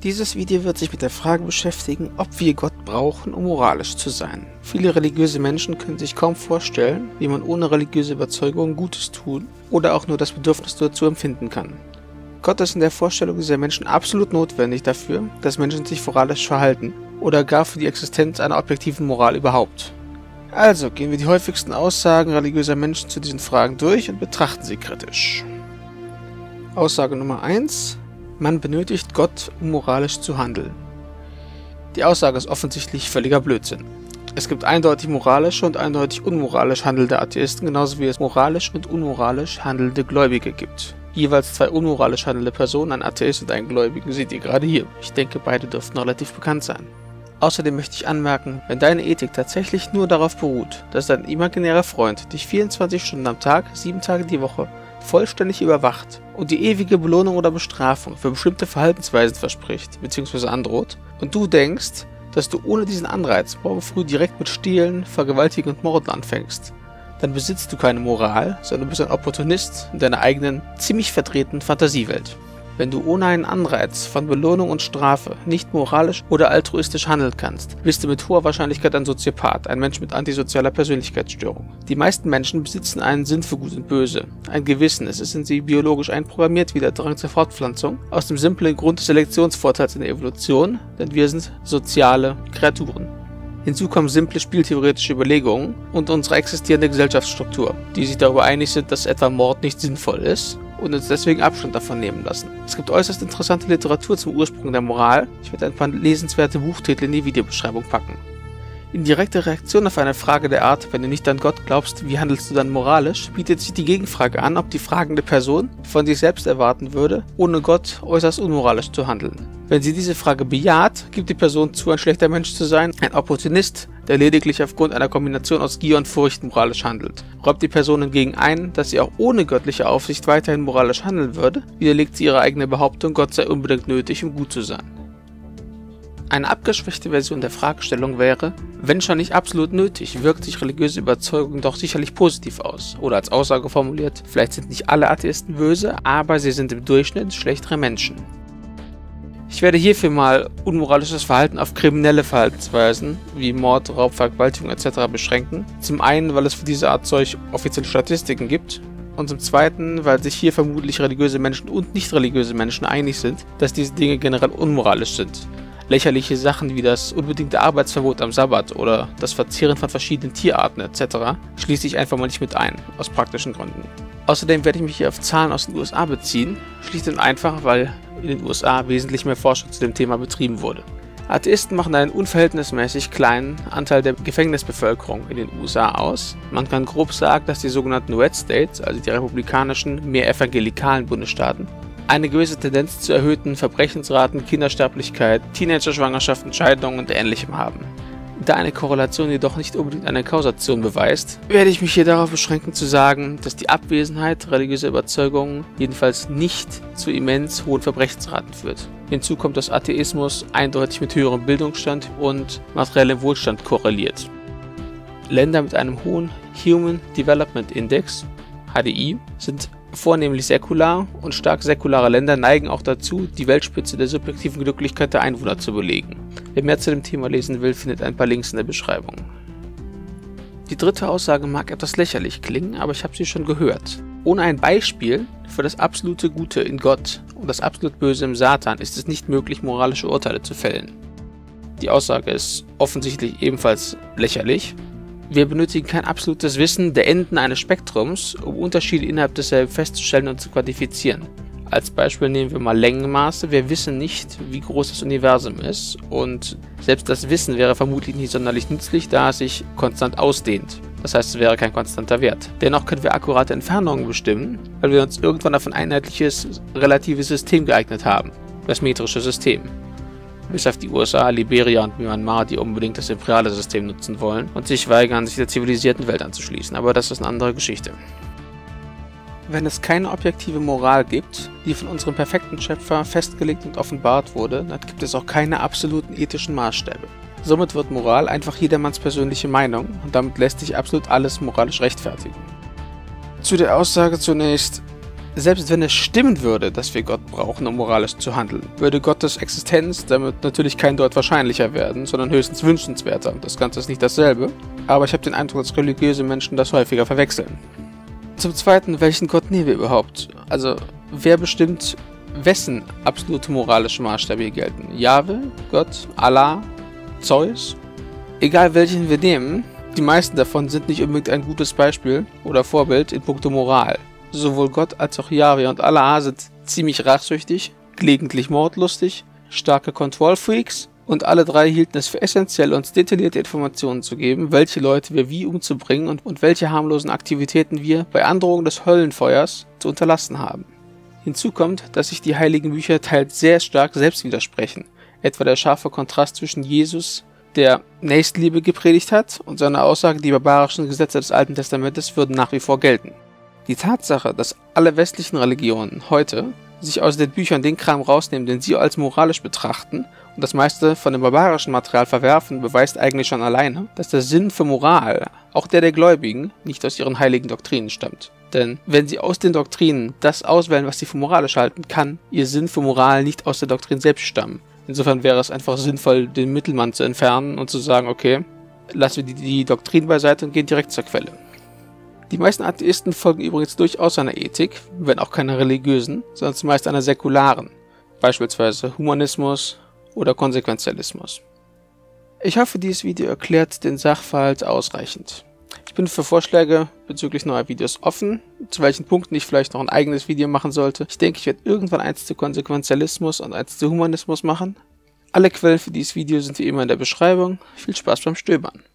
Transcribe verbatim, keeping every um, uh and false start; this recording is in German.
Dieses Video wird sich mit der Frage beschäftigen, ob wir Gott brauchen, um moralisch zu sein. Viele religiöse Menschen können sich kaum vorstellen, wie man ohne religiöse Überzeugung Gutes tun oder auch nur das Bedürfnis dazu empfinden kann. Gott ist in der Vorstellung dieser Menschen absolut notwendig dafür, dass Menschen sich moralisch verhalten oder gar für die Existenz einer objektiven Moral überhaupt. Also gehen wir die häufigsten Aussagen religiöser Menschen zu diesen Fragen durch und betrachten sie kritisch. Aussage Nummer eins. Man benötigt Gott, um moralisch zu handeln. Die Aussage ist offensichtlich völliger Blödsinn. Es gibt eindeutig moralische und eindeutig unmoralisch handelnde Atheisten, genauso wie es moralisch und unmoralisch handelnde Gläubige gibt. Jeweils zwei unmoralisch handelnde Personen, ein Atheist und ein Gläubigen, seht ihr gerade hier. Ich denke, beide dürften relativ bekannt sein. Außerdem möchte ich anmerken, wenn deine Ethik tatsächlich nur darauf beruht, dass dein imaginärer Freund dich vierundzwanzig Stunden am Tag, sieben Tage die Woche vollständig überwacht und die ewige Belohnung oder Bestrafung für bestimmte Verhaltensweisen verspricht bzw. androht und du denkst, dass du ohne diesen Anreiz morgen früh direkt mit Stehlen, Vergewaltigen und Morden anfängst, dann besitzt du keine Moral, sondern bist ein Opportunist in deiner eigenen, ziemlich verdrehten Fantasiewelt. Wenn du ohne einen Anreiz von Belohnung und Strafe nicht moralisch oder altruistisch handeln kannst, bist du mit hoher Wahrscheinlichkeit ein Soziopath, ein Mensch mit antisozialer Persönlichkeitsstörung. Die meisten Menschen besitzen einen Sinn für Gut und Böse, ein Gewissen, es ist in sie biologisch einprogrammiert wie der Drang zur Fortpflanzung, aus dem simplen Grund des Selektionsvorteils in der Evolution, denn wir sind soziale Kreaturen. Hinzu kommen simple spieltheoretische Überlegungen und unsere existierende Gesellschaftsstruktur, die sich darüber einig sind, dass etwa Mord nicht sinnvoll ist und uns deswegen Abstand davon nehmen lassen. Es gibt äußerst interessante Literatur zum Ursprung der Moral. Ich werde ein paar lesenswerte Buchtitel in die Videobeschreibung packen. In direkter Reaktion auf eine Frage der Art, wenn du nicht an Gott glaubst, wie handelst du dann moralisch, bietet sich die Gegenfrage an, ob die fragende Person von sich selbst erwarten würde, ohne Gott äußerst unmoralisch zu handeln. Wenn sie diese Frage bejaht, gibt die Person zu, ein schlechter Mensch zu sein, ein Opportunist, der lediglich aufgrund einer Kombination aus Gier und Furcht moralisch handelt. Räumt die Person hingegen ein, dass sie auch ohne göttliche Aufsicht weiterhin moralisch handeln würde, widerlegt sie ihre eigene Behauptung, Gott sei unbedingt nötig, um gut zu sein. Eine abgeschwächte Version der Fragestellung wäre, wenn schon nicht absolut nötig, wirkt sich religiöse Überzeugung doch sicherlich positiv aus. Oder als Aussage formuliert, vielleicht sind nicht alle Atheisten böse, aber sie sind im Durchschnitt schlechtere Menschen. Ich werde hierfür mal unmoralisches Verhalten auf kriminelle Verhaltensweisen wie Mord, Raub, Vergewaltigung et cetera beschränken. Zum einen, weil es für diese Art Zeug offizielle Statistiken gibt. Und zum Zweiten, weil sich hier vermutlich religiöse Menschen und nicht religiöse Menschen einig sind, dass diese Dinge generell unmoralisch sind. Lächerliche Sachen wie das unbedingte Arbeitsverbot am Sabbat oder das Verzehren von verschiedenen Tierarten et cetera schließe ich einfach mal nicht mit ein, aus praktischen Gründen. Außerdem werde ich mich hier auf Zahlen aus den U S A beziehen, schlicht und einfach, weil in den U S A wesentlich mehr Forschung zu dem Thema betrieben wurde. Atheisten machen einen unverhältnismäßig kleinen Anteil der Gefängnisbevölkerung in den U S A aus. Man kann grob sagen, dass die sogenannten Red States, also die republikanischen, mehr evangelikalen Bundesstaaten, eine gewisse Tendenz zu erhöhten Verbrechensraten, Kindersterblichkeit, Teenager-Schwangerschaften, Scheidungen und Ähnlichem haben. Da eine Korrelation jedoch nicht unbedingt eine Kausation beweist, werde ich mich hier darauf beschränken zu sagen, dass die Abwesenheit religiöser Überzeugungen jedenfalls nicht zu immens hohen Verbrechensraten führt. Hinzu kommt, dass Atheismus eindeutig mit höherem Bildungsstand und materiellem Wohlstand korreliert. Länder mit einem hohen Human Development Index, H D I, sind vornehmlich säkular und stark säkulare Länder neigen auch dazu, die Weltspitze der subjektiven Glücklichkeit der Einwohner zu belegen. Wer mehr zu dem Thema lesen will, findet ein paar Links in der Beschreibung. Die dritte Aussage mag etwas lächerlich klingen, aber ich habe sie schon gehört. Ohne ein Beispiel für das absolute Gute in Gott und das absolut Böse im Satan ist es nicht möglich, moralische Urteile zu fällen. Die Aussage ist offensichtlich ebenfalls lächerlich. Wir benötigen kein absolutes Wissen der Enden eines Spektrums, um Unterschiede innerhalb desselben festzustellen und zu quantifizieren. Als Beispiel nehmen wir mal Längenmaße. Wir wissen nicht, wie groß das Universum ist und selbst das Wissen wäre vermutlich nicht sonderlich nützlich, da es sich konstant ausdehnt. Das heißt, es wäre kein konstanter Wert. Dennoch können wir akkurate Entfernungen bestimmen, weil wir uns irgendwann auf ein einheitliches relatives System geeignet haben, das metrische System. Bis auf die U S A, Liberia und Myanmar, die unbedingt das imperiale System nutzen wollen und sich weigern, sich der zivilisierten Welt anzuschließen. Aber das ist eine andere Geschichte. Wenn es keine objektive Moral gibt, die von unserem perfekten Schöpfer festgelegt und offenbart wurde, dann gibt es auch keine absoluten ethischen Maßstäbe. Somit wird Moral einfach jedermanns persönliche Meinung und damit lässt sich absolut alles moralisch rechtfertigen. Zu der Aussage zunächst, Selbst wenn es stimmen würde, dass wir Gott brauchen, um moralisch zu handeln, würde Gottes Existenz damit natürlich kein Deut wahrscheinlicher werden, sondern höchstens wünschenswerter. Das Ganze ist nicht dasselbe, aber ich habe den Eindruck, dass religiöse Menschen das häufiger verwechseln. Zum Zweiten, welchen Gott nehmen wir überhaupt? Also, wer bestimmt, wessen absolute moralische Maßstäbe hier gelten? Jahwe, Gott, Allah, Zeus? Egal welchen wir nehmen, die meisten davon sind nicht unbedingt ein gutes Beispiel oder Vorbild in puncto Moral. Sowohl Gott als auch Jahwe und Allah sind ziemlich rachsüchtig, gelegentlich mordlustig, starke Kontrollfreaks und alle drei hielten es für essentiell, uns detaillierte Informationen zu geben, welche Leute wir wie umzubringen und, und welche harmlosen Aktivitäten wir bei Androhung des Höllenfeuers zu unterlassen haben. Hinzu kommt, dass sich die heiligen Bücher teils sehr stark selbst widersprechen, etwa der scharfe Kontrast zwischen Jesus, der Nächstenliebe gepredigt hat, und seine Aussage, die barbarischen Gesetze des Alten Testamentes würden nach wie vor gelten. Die Tatsache, dass alle westlichen Religionen heute sich aus den Büchern den Kram rausnehmen, den sie als moralisch betrachten und das meiste von dem barbarischen Material verwerfen, beweist eigentlich schon alleine, dass der Sinn für Moral, auch der der Gläubigen, nicht aus ihren heiligen Doktrinen stammt. Denn wenn sie aus den Doktrinen das auswählen, was sie für moralisch halten, kann ihr Sinn für Moral nicht aus der Doktrin selbst stammen. Insofern wäre es einfach sinnvoll, den Mittelmann zu entfernen und zu sagen, okay, lassen wir die, die Doktrin beiseite und gehen direkt zur Quelle. Die meisten Atheisten folgen übrigens durchaus einer Ethik, wenn auch keiner religiösen, sondern zumeist einer säkularen, beispielsweise Humanismus oder Konsequenzialismus. Ich hoffe, dieses Video erklärt den Sachverhalt ausreichend. Ich bin für Vorschläge bezüglich neuer Videos offen, zu welchen Punkten ich vielleicht noch ein eigenes Video machen sollte. Ich denke, ich werde irgendwann eins zu Konsequenzialismus und eins zu Humanismus machen. Alle Quellen für dieses Video sind wie immer in der Beschreibung. Viel Spaß beim Stöbern.